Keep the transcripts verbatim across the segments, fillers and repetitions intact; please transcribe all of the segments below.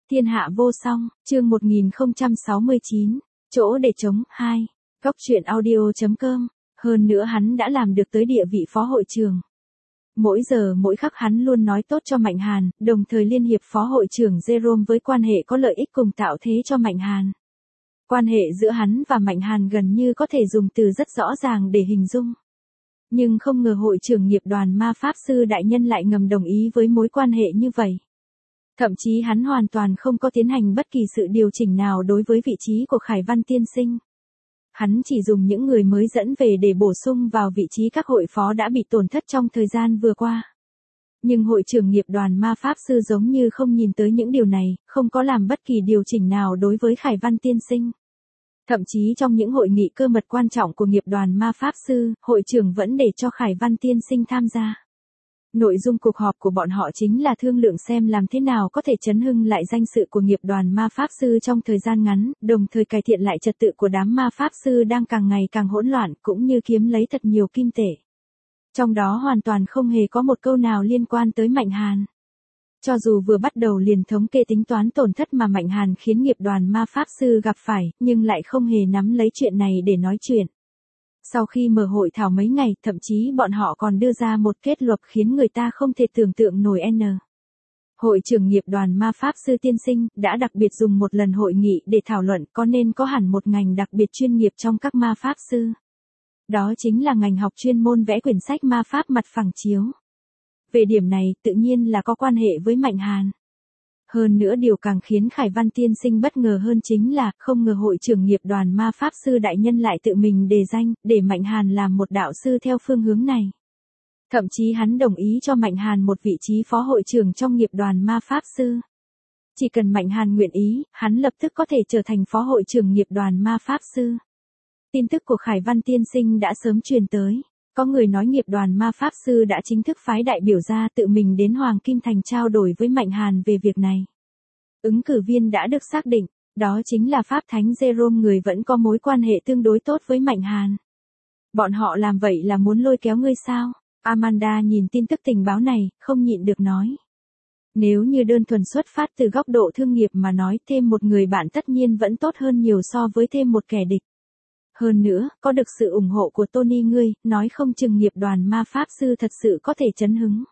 Thiên hạ vô song, chương một nghìn không trăm sáu mươi chín, chỗ để trống, hai. Góc truyện audio chấm com, hơn nữa hắn đã làm được tới địa vị phó hội trưởng. Mỗi giờ mỗi khắc hắn luôn nói tốt cho Mạnh Hàn, đồng thời liên hiệp phó hội trưởng Jerome với quan hệ có lợi ích cùng tạo thế cho Mạnh Hàn. Quan hệ giữa hắn và Mạnh Hàn gần như có thể dùng từ rất rõ ràng để hình dung. Nhưng không ngờ hội trưởng nghiệp đoàn ma pháp sư đại nhân lại ngầm đồng ý với mối quan hệ như vậy. Thậm chí hắn hoàn toàn không có tiến hành bất kỳ sự điều chỉnh nào đối với vị trí của Khải Văn tiên sinh. Hắn chỉ dùng những người mới dẫn về để bổ sung vào vị trí các hội phó đã bị tổn thất trong thời gian vừa qua. Nhưng hội trưởng nghiệp đoàn ma pháp sư giống như không nhìn tới những điều này, không có làm bất kỳ điều chỉnh nào đối với Khải Văn tiên sinh. Thậm chí trong những hội nghị cơ mật quan trọng của nghiệp đoàn ma pháp sư, hội trưởng vẫn để cho Khải Văn tiên sinh tham gia. Nội dung cuộc họp của bọn họ chính là thương lượng xem làm thế nào có thể chấn hưng lại danh dự của nghiệp đoàn ma pháp sư trong thời gian ngắn, đồng thời cải thiện lại trật tự của đám ma pháp sư đang càng ngày càng hỗn loạn, cũng như kiếm lấy thật nhiều kim tệ. Trong đó hoàn toàn không hề có một câu nào liên quan tới Mạnh Hàn. Cho dù vừa bắt đầu liền thống kê tính toán tổn thất mà Mạnh Hàn khiến nghiệp đoàn ma pháp sư gặp phải, nhưng lại không hề nắm lấy chuyện này để nói chuyện. Sau khi mở hội thảo mấy ngày, thậm chí bọn họ còn đưa ra một kết luận khiến người ta không thể tưởng tượng nổi n. Hội trưởng nghiệp đoàn ma pháp sư tiên sinh đã đặc biệt dùng một lần hội nghị để thảo luận có nên có hẳn một ngành đặc biệt chuyên nghiệp trong các ma pháp sư. Đó chính là ngành học chuyên môn vẽ quyển sách ma pháp mặt phẳng chiếu. Về điểm này, tự nhiên là có quan hệ với Mạnh Hàn. Hơn nữa điều càng khiến Khải Văn tiên sinh bất ngờ hơn chính là, không ngờ hội trưởng nghiệp đoàn ma pháp sư đại nhân lại tự mình đề danh, để Mạnh Hàn làm một đạo sư theo phương hướng này. Thậm chí hắn đồng ý cho Mạnh Hàn một vị trí phó hội trưởng trong nghiệp đoàn ma pháp sư. Chỉ cần Mạnh Hàn nguyện ý, hắn lập tức có thể trở thành phó hội trưởng nghiệp đoàn ma pháp sư. Tin tức của Khải Văn tiên sinh đã sớm truyền tới. Có người nói nghiệp đoàn ma pháp sư đã chính thức phái đại biểu ra tự mình đến Hoàng Kim Thành trao đổi với Mạnh Hàn về việc này. Ứng cử viên đã được xác định, đó chính là Pháp Thánh Jerome, người vẫn có mối quan hệ tương đối tốt với Mạnh Hàn. Bọn họ làm vậy là muốn lôi kéo ngươi sao? Amanda nhìn tin tức tình báo này, không nhịn được nói. Nếu như đơn thuần xuất phát từ góc độ thương nghiệp mà nói, thêm một người bạn tất nhiên vẫn tốt hơn nhiều so với thêm một kẻ địch. Hơn nữa, có được sự ủng hộ của Tony ngươi, nói không chừng nghiệp đoàn ma pháp sư thật sự có thể chấn hứng.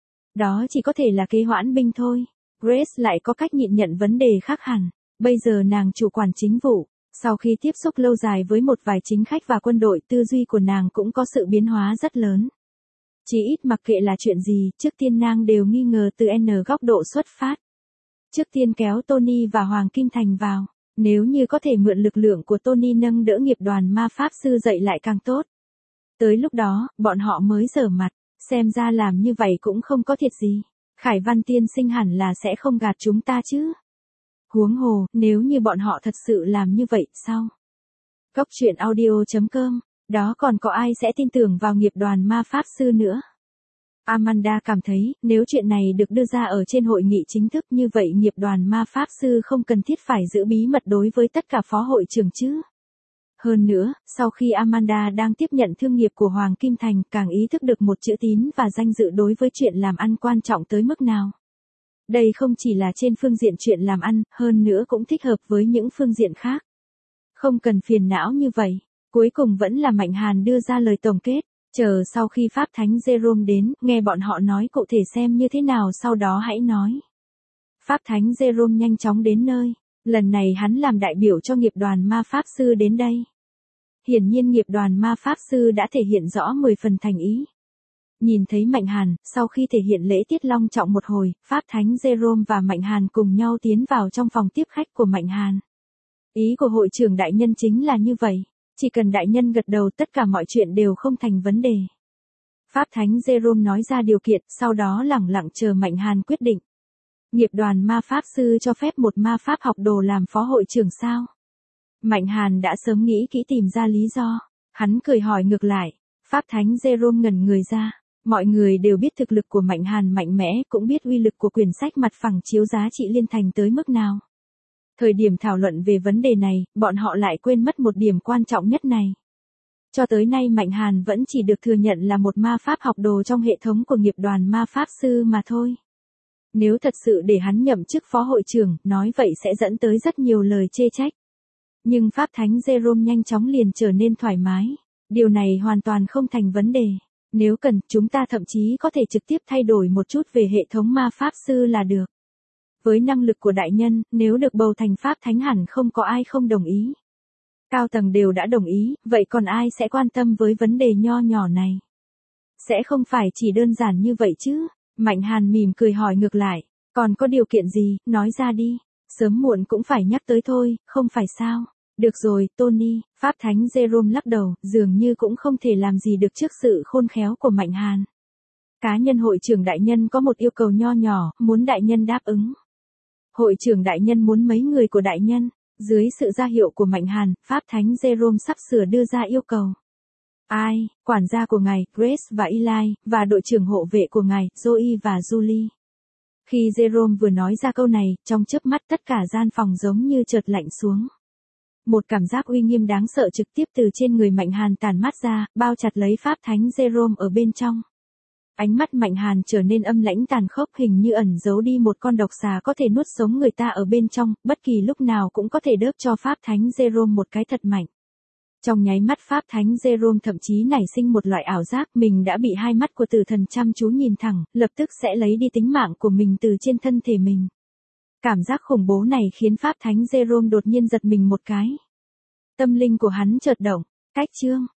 Đó chỉ có thể là kế hoãn binh thôi. Grace lại có cách nhịn nhận vấn đề khác hẳn. Bây giờ nàng chủ quản chính vụ. Sau khi tiếp xúc lâu dài với một vài chính khách và quân đội, tư duy của nàng cũng có sự biến hóa rất lớn. Chỉ ít mặc kệ là chuyện gì, trước tiên nàng đều nghi ngờ từ N góc độ xuất phát. Trước tiên kéo Tony và Hoàng Kim Thành vào. Nếu như có thể mượn lực lượng của Tony nâng đỡ nghiệp đoàn ma pháp sư dậy lại càng tốt. Tới lúc đó, bọn họ mới rở mặt, xem ra làm như vậy cũng không có thiệt gì. Khải Văn tiên sinh hẳn là sẽ không gạt chúng ta chứ. Huống hồ, nếu như bọn họ thật sự làm như vậy, sao? Góc truyện audio chấm com, đó còn có ai sẽ tin tưởng vào nghiệp đoàn ma pháp sư nữa? Amanda cảm thấy, nếu chuyện này được đưa ra ở trên hội nghị chính thức như vậy, nghiệp đoàn ma pháp sư không cần thiết phải giữ bí mật đối với tất cả phó hội trưởng chứ. Hơn nữa, sau khi Amanda đang tiếp nhận thương nghiệp của Hoàng Kim Thành, càng ý thức được một chữ tín và danh dự đối với chuyện làm ăn quan trọng tới mức nào. Đây không chỉ là trên phương diện chuyện làm ăn, hơn nữa cũng thích hợp với những phương diện khác. Không cần phiền não như vậy. Cuối cùng vẫn là Mạnh Hàn đưa ra lời tổng kết. Chờ sau khi Pháp Thánh Jerome đến, nghe bọn họ nói cụ thể xem như thế nào, sau đó hãy nói. Pháp Thánh Jerome nhanh chóng đến nơi. Lần này hắn làm đại biểu cho nghiệp đoàn ma pháp sư đến đây. Hiển nhiên nghiệp đoàn ma pháp sư đã thể hiện rõ mười phần thành ý. Nhìn thấy Mạnh Hàn, sau khi thể hiện lễ tiết long trọng một hồi, Pháp Thánh Jerome và Mạnh Hàn cùng nhau tiến vào trong phòng tiếp khách của Mạnh Hàn. Ý của hội trưởng đại nhân chính là như vậy. Chỉ cần đại nhân gật đầu, tất cả mọi chuyện đều không thành vấn đề. Pháp Thánh Jerome nói ra điều kiện, sau đó lẳng lặng chờ Mạnh Hàn quyết định. Nghiệp đoàn ma pháp sư cho phép một ma pháp học đồ làm phó hội trưởng sao? Mạnh Hàn đã sớm nghĩ kỹ tìm ra lý do. Hắn cười hỏi ngược lại. Pháp Thánh Jerome ngẩn người ra. Mọi người đều biết thực lực của Mạnh Hàn mạnh mẽ, cũng biết uy lực của quyển sách mặt phẳng chiếu giá trị liên thành tới mức nào. Thời điểm thảo luận về vấn đề này, bọn họ lại quên mất một điểm quan trọng nhất này. Cho tới nay Mạnh Hàn vẫn chỉ được thừa nhận là một ma pháp học đồ trong hệ thống của nghiệp đoàn ma pháp sư mà thôi. Nếu thật sự để hắn nhậm chức phó hội trưởng, nói vậy sẽ dẫn tới rất nhiều lời chê trách. Nhưng Pháp Thánh Jerome nhanh chóng liền trở nên thoải mái. Điều này hoàn toàn không thành vấn đề. Nếu cần, chúng ta thậm chí có thể trực tiếp thay đổi một chút về hệ thống ma pháp sư là được. Với năng lực của đại nhân, nếu được bầu thành Pháp Thánh hẳn không có ai không đồng ý. Cao tầng đều đã đồng ý, vậy còn ai sẽ quan tâm với vấn đề nho nhỏ này? Sẽ không phải chỉ đơn giản như vậy chứ? Mạnh Hàn mỉm cười hỏi ngược lại. Còn có điều kiện gì, nói ra đi. Sớm muộn cũng phải nhắc tới thôi, không phải sao? Được rồi, Tony, Pháp Thánh Jerome lắc đầu, dường như cũng không thể làm gì được trước sự khôn khéo của Mạnh Hàn. Cá nhân hội trưởng đại nhân có một yêu cầu nho nhỏ, muốn đại nhân đáp ứng. Hội trưởng đại nhân muốn mấy người của đại nhân. Dưới sự ra hiệu của Mạnh Hàn, Pháp Thánh Jerome sắp sửa đưa ra yêu cầu. Ai, quản gia của ngài, Grace và Eli, và đội trưởng hộ vệ của ngài, Zoe và Julie. Khi Jerome vừa nói ra câu này, trong chớp mắt tất cả gian phòng giống như chợt lạnh xuống. Một cảm giác uy nghiêm đáng sợ trực tiếp từ trên người Mạnh Hàn tản mát ra, bao chặt lấy Pháp Thánh Jerome ở bên trong. Ánh mắt Mạnh Hàn trở nên âm lãnh tàn khốc, hình như ẩn giấu đi một con độc xà có thể nuốt sống người ta ở bên trong, bất kỳ lúc nào cũng có thể đớp cho Pháp Thánh Jerome một cái thật mạnh. Trong nháy mắt Pháp Thánh Jerome thậm chí nảy sinh một loại ảo giác mình đã bị hai mắt của tử thần chăm chú nhìn thẳng, lập tức sẽ lấy đi tính mạng của mình từ trên thân thể mình. Cảm giác khủng bố này khiến Pháp Thánh Jerome đột nhiên giật mình một cái. Tâm linh của hắn chợt động, cách chương.